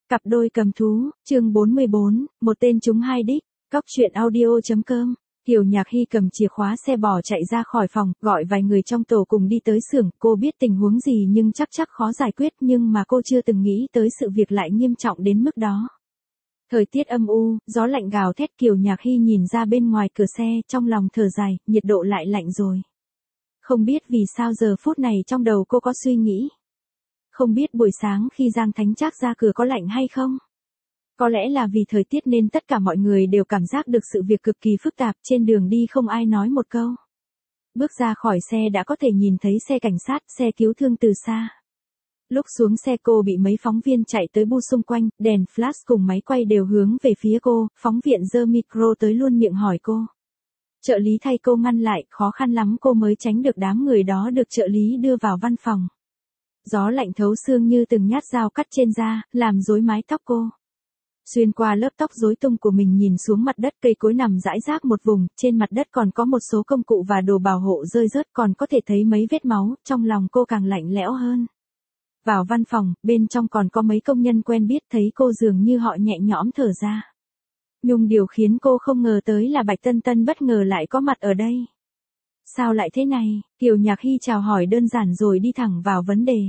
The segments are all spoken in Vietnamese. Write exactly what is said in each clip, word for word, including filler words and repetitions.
Cặp đôi cầm thú, chương bốn mươi bốn, một tên trúng hai đích, cóc truyện audio.com. Kiều Nhạc Hy cầm chìa khóa xe bỏ chạy ra khỏi phòng, gọi vài người trong tổ cùng đi tới xưởng. Cô biết tình huống gì nhưng chắc chắc khó giải quyết, nhưng mà cô chưa từng nghĩ tới sự việc lại nghiêm trọng đến mức đó. Thời tiết âm u, gió lạnh gào thét. Kiều Nhạc Hy nhìn ra bên ngoài cửa xe, trong lòng thở dài, nhiệt độ lại lạnh rồi. Không biết vì sao giờ phút này trong đầu cô có suy nghĩ. Không biết buổi sáng khi Giang Thánh Trác ra cửa có lạnh hay không? Có lẽ là vì thời tiết nên tất cả mọi người đều cảm giác được sự việc cực kỳ phức tạp, trên đường đi không ai nói một câu. Bước ra khỏi xe đã có thể nhìn thấy xe cảnh sát, xe cứu thương từ xa. Lúc xuống xe cô bị mấy phóng viên chạy tới bu xung quanh, đèn flash cùng máy quay đều hướng về phía cô, phóng viên giơ micro tới luôn miệng hỏi cô. Trợ lý thay cô ngăn lại, khó khăn lắm cô mới tránh được đám người đó được trợ lý đưa vào văn phòng. Gió lạnh thấu xương như từng nhát dao cắt trên da, làm rối mái tóc cô. Xuyên qua lớp tóc rối tung của mình nhìn xuống mặt đất, cây cối nằm rải rác một vùng, trên mặt đất còn có một số công cụ và đồ bảo hộ rơi rớt, còn có thể thấy mấy vết máu, trong lòng cô càng lạnh lẽo hơn. Vào văn phòng, bên trong còn có mấy công nhân quen biết, thấy cô dường như họ nhẹ nhõm thở ra. Nhưng điều khiến cô không ngờ tới là Bạch Tân Tân bất ngờ lại có mặt ở đây. Sao lại thế này? Kiều Nhạc Hy chào hỏi đơn giản rồi đi thẳng vào vấn đề.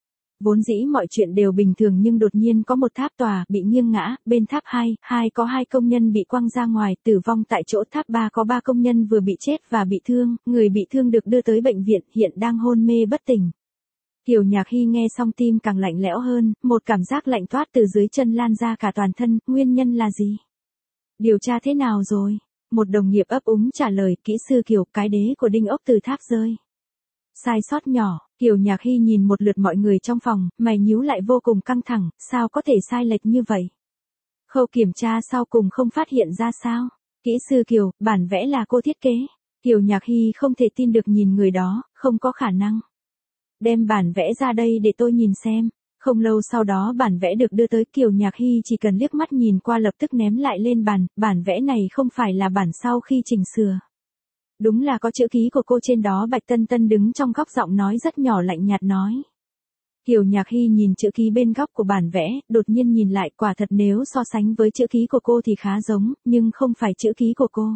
Vốn dĩ mọi chuyện đều bình thường nhưng đột nhiên có một tháp tòa bị nghiêng ngã, bên tháp hai, hai có hai công nhân bị quăng ra ngoài, tử vong tại chỗ, tháp ba có ba công nhân vừa bị chết và bị thương, người bị thương được đưa tới bệnh viện, hiện đang hôn mê bất tỉnh. Kiều Nhạc Hy nghe xong tim càng lạnh lẽo hơn, một cảm giác lạnh toát từ dưới chân lan ra cả toàn thân, nguyên nhân là gì? Điều tra thế nào rồi? Một đồng nghiệp ấp úng trả lời, kỹ sư Kiều, cái đế của đinh ốc từ tháp rơi. Sai sót nhỏ. Kiều Nhạc Hy nhìn một lượt mọi người trong phòng, mày nhíu lại vô cùng căng thẳng, sao có thể sai lệch như vậy? Khâu kiểm tra sau cùng không phát hiện ra sao? Kỹ sư Kiều, bản vẽ là cô thiết kế. Kiều Nhạc Hy không thể tin được nhìn người đó, không có khả năng. Đem bản vẽ ra đây để tôi nhìn xem. Không lâu sau đó bản vẽ được đưa tới, Kiều Nhạc Hy chỉ cần liếc mắt nhìn qua lập tức ném lại lên bàn, bản vẽ này không phải là bản sau khi chỉnh sửa. Đúng là có chữ ký của cô trên đó. Bạch Tân Tân đứng trong góc, giọng nói rất nhỏ lạnh nhạt nói. Kiều Nhạc Hy nhìn chữ ký bên góc của bản vẽ, đột nhiên nhìn lại, quả thật nếu so sánh với chữ ký của cô thì khá giống, nhưng không phải chữ ký của cô.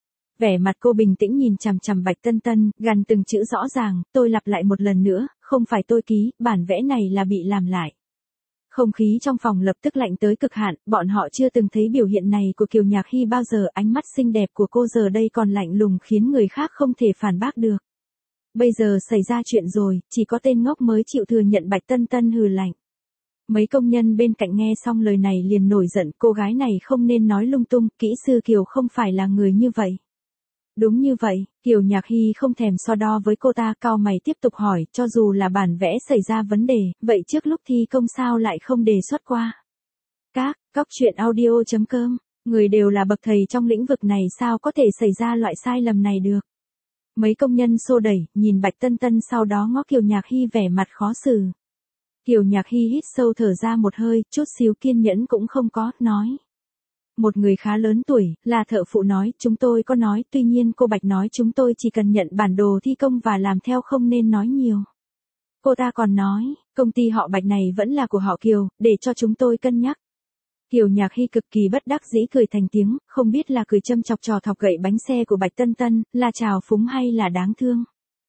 Vẻ mặt cô bình tĩnh nhìn chằm chằm Bạch Tân Tân, gằn từng chữ rõ ràng, tôi lặp lại một lần nữa, không phải tôi ký, bản vẽ này là bị làm lại. Không khí trong phòng lập tức lạnh tới cực hạn, bọn họ chưa từng thấy biểu hiện này của Kiều Nhạc Hy bao giờ, ánh mắt xinh đẹp của cô giờ đây còn lạnh lùng khiến người khác không thể phản bác được. Bây giờ xảy ra chuyện rồi, chỉ có tên ngốc mới chịu thừa nhận. Bạch Tân Tân hừ lạnh. Mấy công nhân bên cạnh nghe xong lời này liền nổi giận, cô gái này không nên nói lung tung, kỹ sư Kiều không phải là người như vậy. Đúng như vậy, Kiều Nhạc Hy không thèm so đo với cô ta, cau mày tiếp tục hỏi, cho dù là bản vẽ xảy ra vấn đề, vậy trước lúc thi công sao lại không đề xuất qua? Các, cóc truyện audio.com, người đều là bậc thầy trong lĩnh vực này, sao có thể xảy ra loại sai lầm này được? Mấy công nhân xô đẩy, nhìn Bạch Tân Tân sau đó ngó Kiều Nhạc Hy vẻ mặt khó xử. Kiều Nhạc Hy hít sâu thở ra một hơi, chút xíu kiên nhẫn cũng không có, nói. Một người khá lớn tuổi, là thợ phụ nói, chúng tôi có nói, tuy nhiên cô Bạch nói chúng tôi chỉ cần nhận bản đồ thi công và làm theo, không nên nói nhiều. Cô ta còn nói, công ty họ Bạch này vẫn là của họ Kiều, để cho chúng tôi cân nhắc. Kiều Nhạc Hy cực kỳ bất đắc dĩ cười thành tiếng, không biết là cười châm chọc trò thọc gậy bánh xe của Bạch Tân Tân, là trào phúng hay là đáng thương.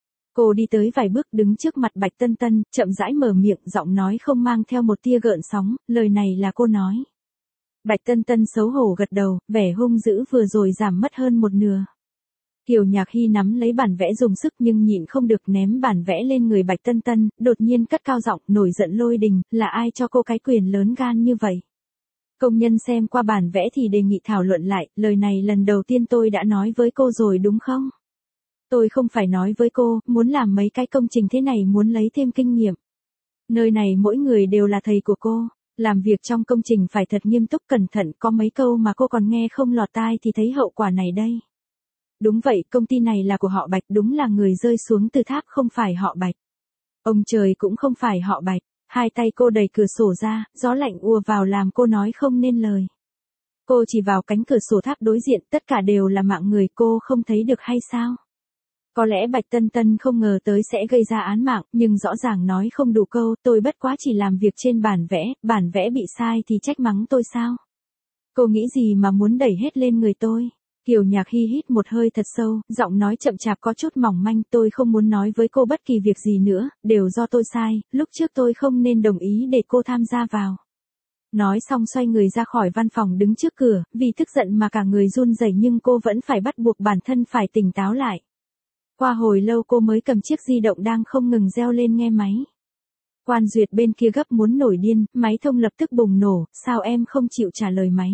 Cô đi tới vài bước đứng trước mặt Bạch Tân Tân, chậm rãi mở miệng, giọng nói không mang theo một tia gợn sóng, lời này là cô nói. Bạch Tân Tân xấu hổ gật đầu, vẻ hung dữ vừa rồi giảm mất hơn một nửa. Kiều Nhạc Hy nắm lấy bản vẽ dùng sức nhưng nhịn không được ném bản vẽ lên người Bạch Tân Tân, đột nhiên cất cao giọng, nổi giận lôi đình, là ai cho cô cái quyền lớn gan như vậy? Công nhân xem qua bản vẽ thì đề nghị thảo luận lại, lời này lần đầu tiên tôi đã nói với cô rồi đúng không? Tôi không phải nói với cô, muốn làm mấy cái công trình thế này muốn lấy thêm kinh nghiệm. Nơi này mỗi người đều là thầy của cô. Làm việc trong công trình phải thật nghiêm túc cẩn thận, có mấy câu mà cô còn nghe không lọt tai thì thấy hậu quả này đây. Đúng vậy, công ty này là của họ Bạch, đúng là người rơi xuống từ tháp không phải họ Bạch. Ông trời cũng không phải họ Bạch. Hai tay cô đẩy cửa sổ ra, gió lạnh ùa vào làm cô nói không nên lời. Cô chỉ vào cánh cửa sổ tháp đối diện, tất cả đều là mạng người, cô không thấy được hay sao? Có lẽ Bạch Tân Tân không ngờ tới sẽ gây ra án mạng, nhưng rõ ràng nói không đủ câu, tôi bất quá chỉ làm việc trên bản vẽ, bản vẽ bị sai thì trách mắng tôi sao? Cô nghĩ gì mà muốn đẩy hết lên người tôi? Kiều Nhạc Hy hít một hơi thật sâu, giọng nói chậm chạp có chút mỏng manh, tôi không muốn nói với cô bất kỳ việc gì nữa, đều do tôi sai, lúc trước tôi không nên đồng ý để cô tham gia vào. Nói xong xoay người ra khỏi văn phòng đứng trước cửa, vì tức giận mà cả người run rẩy nhưng cô vẫn phải bắt buộc bản thân phải tỉnh táo lại. Qua hồi lâu cô mới cầm chiếc di động đang không ngừng reo lên nghe máy. Quan Duyệt bên kia gấp muốn nổi điên, máy thông lập tức bùng nổ, sao em không chịu trả lời máy?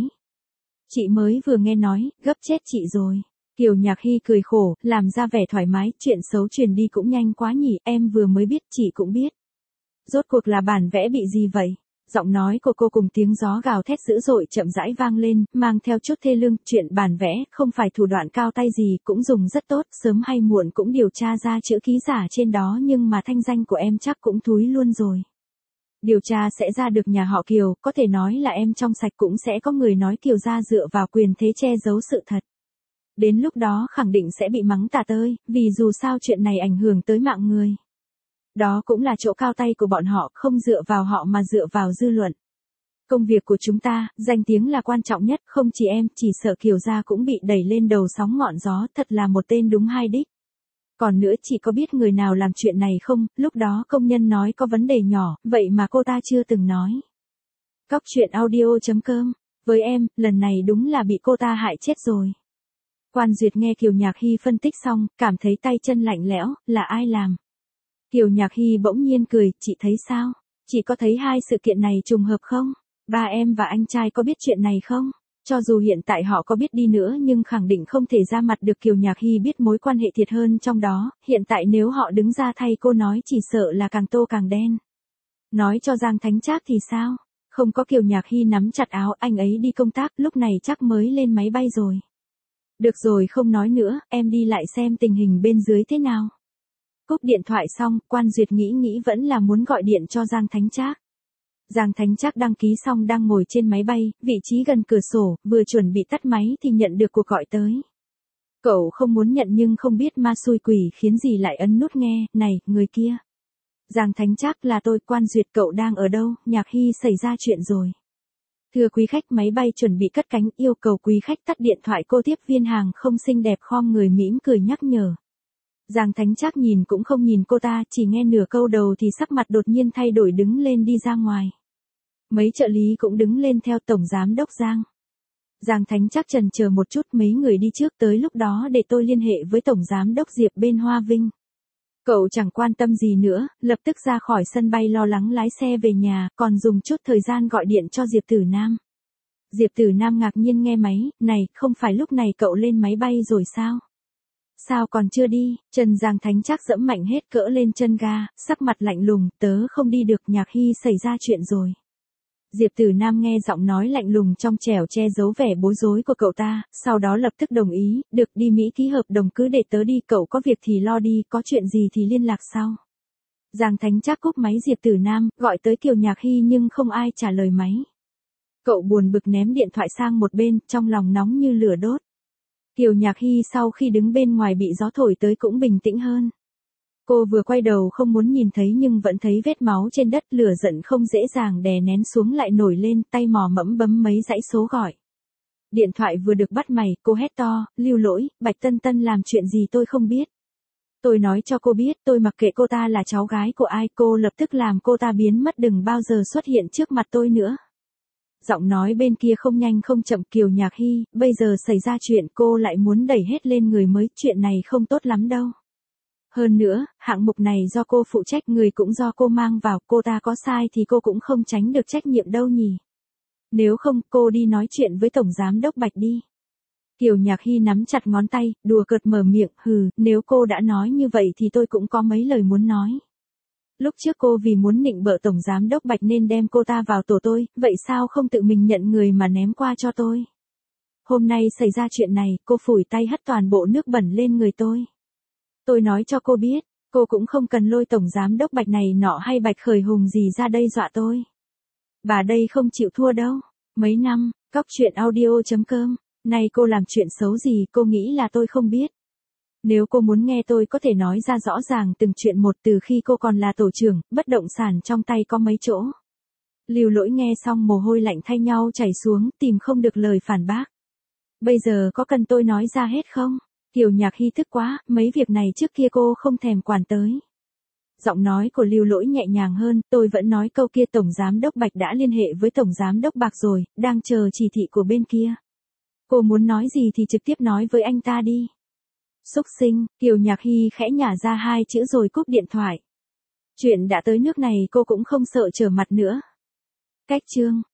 Chị mới vừa nghe nói, gấp chết chị rồi. Kiều Nhạc Hy cười khổ, làm ra vẻ thoải mái, chuyện xấu truyền đi cũng nhanh quá nhỉ, em vừa mới biết, chị cũng biết. Rốt cuộc là bản vẽ bị gì vậy? Giọng nói của cô cùng tiếng gió gào thét dữ dội chậm rãi vang lên, mang theo chút thê lương, chuyện bản vẽ, không phải thủ đoạn cao tay gì, cũng dùng rất tốt, sớm hay muộn cũng điều tra ra chữ ký giả trên đó nhưng mà thanh danh của em chắc cũng thúi luôn rồi. Điều tra sẽ ra được nhà họ Kiều, có thể nói là em trong sạch cũng sẽ có người nói Kiều gia dựa vào quyền thế che giấu sự thật. Đến lúc đó khẳng định sẽ bị mắng tả tơi, vì dù sao chuyện này ảnh hưởng tới mạng người. Đó cũng là chỗ cao tay của bọn họ, không dựa vào họ mà dựa vào dư luận. Công việc của chúng ta, danh tiếng là quan trọng nhất, không chỉ em, chỉ sợ Kiều gia cũng bị đẩy lên đầu sóng ngọn gió, thật là một tên đúng hai đích. Còn nữa chị có biết người nào làm chuyện này không, lúc đó công nhân nói có vấn đề nhỏ, vậy mà cô ta chưa từng nói. Cóc truyện audio chấm com, với em, lần này đúng là bị cô ta hại chết rồi. Quan Duyệt nghe Kiều Nhạc Hy phân tích xong, cảm thấy tay chân lạnh lẽo, là ai làm? Kiều Nhạc Hy bỗng nhiên cười, chị thấy sao? Chị có thấy hai sự kiện này trùng hợp không? Ba em và anh trai có biết chuyện này không? Cho dù hiện tại họ có biết đi nữa nhưng khẳng định không thể ra mặt được. Kiều Nhạc Hy biết mối quan hệ thiệt hơn trong đó, hiện tại nếu họ đứng ra thay cô nói chỉ sợ là càng tô càng đen. Nói cho Giang Thánh Trác thì sao? Không có. Kiều Nhạc Hy nắm chặt áo, anh ấy đi công tác, lúc này chắc mới lên máy bay rồi. Được rồi không nói nữa, em đi lại xem tình hình bên dưới thế nào. Cúp điện thoại xong, Quan Duyệt nghĩ nghĩ vẫn là muốn gọi điện cho Giang Thánh Trác. Giang Thánh Trác đăng ký xong đang ngồi trên máy bay, vị trí gần cửa sổ, vừa chuẩn bị tắt máy thì nhận được cuộc gọi tới. Cậu không muốn nhận nhưng không biết ma xui quỷ khiến gì lại ấn nút nghe, này, người kia. Giang Thánh Trác là tôi. Quan Duyệt cậu đang ở đâu, Nhạc Hy xảy ra chuyện rồi. Thưa quý khách, máy bay chuẩn bị cất cánh, yêu cầu quý khách tắt điện thoại. Cô tiếp viên hàng không xinh đẹp khom người mỉm cười nhắc nhở. Giang Thánh Trác nhìn cũng không nhìn cô ta, chỉ nghe nửa câu đầu thì sắc mặt đột nhiên thay đổi đứng lên đi ra ngoài. Mấy trợ lý cũng đứng lên theo. Tổng giám đốc Giang. Giang Thánh Trác chần chờ một chút, mấy người đi trước, tới lúc đó để tôi liên hệ với Tổng giám đốc Diệp bên Hoa Vinh. Cậu chẳng quan tâm gì nữa, lập tức ra khỏi sân bay lo lắng lái xe về nhà, còn dùng chút thời gian gọi điện cho Diệp Tử Nam. Diệp Tử Nam ngạc nhiên nghe máy, này, không phải lúc này cậu lên máy bay rồi sao? Sao còn chưa đi? Chân Giang Thánh Trác dẫm mạnh hết cỡ lên chân ga, sắc mặt lạnh lùng, tớ không đi được, Nhạc Hy xảy ra chuyện rồi. Diệp Tử Nam nghe giọng nói lạnh lùng trong trẻo che giấu vẻ bối rối của cậu ta, sau đó lập tức đồng ý, được, đi Mỹ ký hợp đồng, cứ để tớ đi, cậu có việc thì lo đi, có chuyện gì thì liên lạc sau. Giang Thánh Trác cúp máy. Diệp Tử Nam gọi tới Kiều Nhạc Hy nhưng không ai trả lời máy. Cậu buồn bực ném điện thoại sang một bên, trong lòng nóng như lửa đốt. Kiều Nhạc Hy sau khi đứng bên ngoài bị gió thổi tới cũng bình tĩnh hơn. Cô vừa quay đầu không muốn nhìn thấy nhưng vẫn thấy vết máu trên đất, lửa giận không dễ dàng đè nén xuống lại nổi lên, tay mò mẫm bấm mấy dãy số gọi. Điện thoại vừa được bắt mày, cô hét to, Lưu Lỗi, Bạch Tân Tân làm chuyện gì tôi không biết. Tôi nói cho cô biết, tôi mặc kệ cô ta là cháu gái của ai, cô lập tức làm cô ta biến mất, đừng bao giờ xuất hiện trước mặt tôi nữa. Giọng nói bên kia không nhanh không chậm. Kiều Nhạc Hy, bây giờ xảy ra chuyện cô lại muốn đẩy hết lên người mới, chuyện này không tốt lắm đâu. Hơn nữa, hạng mục này do cô phụ trách, người cũng do cô mang vào, cô ta có sai thì cô cũng không tránh được trách nhiệm đâu nhỉ. Nếu không, cô đi nói chuyện với Tổng Giám Đốc Bạch đi. Kiều Nhạc Hy nắm chặt ngón tay, đùa cợt mở miệng, hừ, nếu cô đã nói như vậy thì tôi cũng có mấy lời muốn nói. Lúc trước cô vì muốn nịnh bợ Tổng Giám Đốc Bạch nên đem cô ta vào tổ tôi, vậy sao không tự mình nhận người mà ném qua cho tôi? Hôm nay xảy ra chuyện này, cô phủi tay hất toàn bộ nước bẩn lên người tôi. Tôi nói cho cô biết, cô cũng không cần lôi Tổng Giám Đốc Bạch này nọ hay Bạch Khởi Hùng gì ra đây dọa tôi. Bà đây không chịu thua đâu. Mấy năm, cóc truyện audio chấm com, nay cô làm chuyện xấu gì cô nghĩ là tôi không biết. Nếu cô muốn nghe tôi có thể nói ra rõ ràng từng chuyện một, từ khi cô còn là tổ trưởng, bất động sản trong tay có mấy chỗ. Lưu Lỗi nghe xong mồ hôi lạnh thay nhau chảy xuống, tìm không được lời phản bác. Bây giờ có cần tôi nói ra hết không? Kiều Nhạc Hy tức quá, mấy việc này trước kia cô không thèm quản tới. Giọng nói của Lưu Lỗi nhẹ nhàng hơn, tôi vẫn nói câu kia, Tổng Giám Đốc Bạch đã liên hệ với Tổng Giám Đốc Bạc rồi, đang chờ chỉ thị của bên kia. Cô muốn nói gì thì trực tiếp nói với anh ta đi. Xúc sinh, Kiều Nhạc Hy khẽ nhả ra hai chữ rồi cúp điện thoại. Chuyện đã tới nước này cô cũng không sợ trở mặt nữa. Cách chương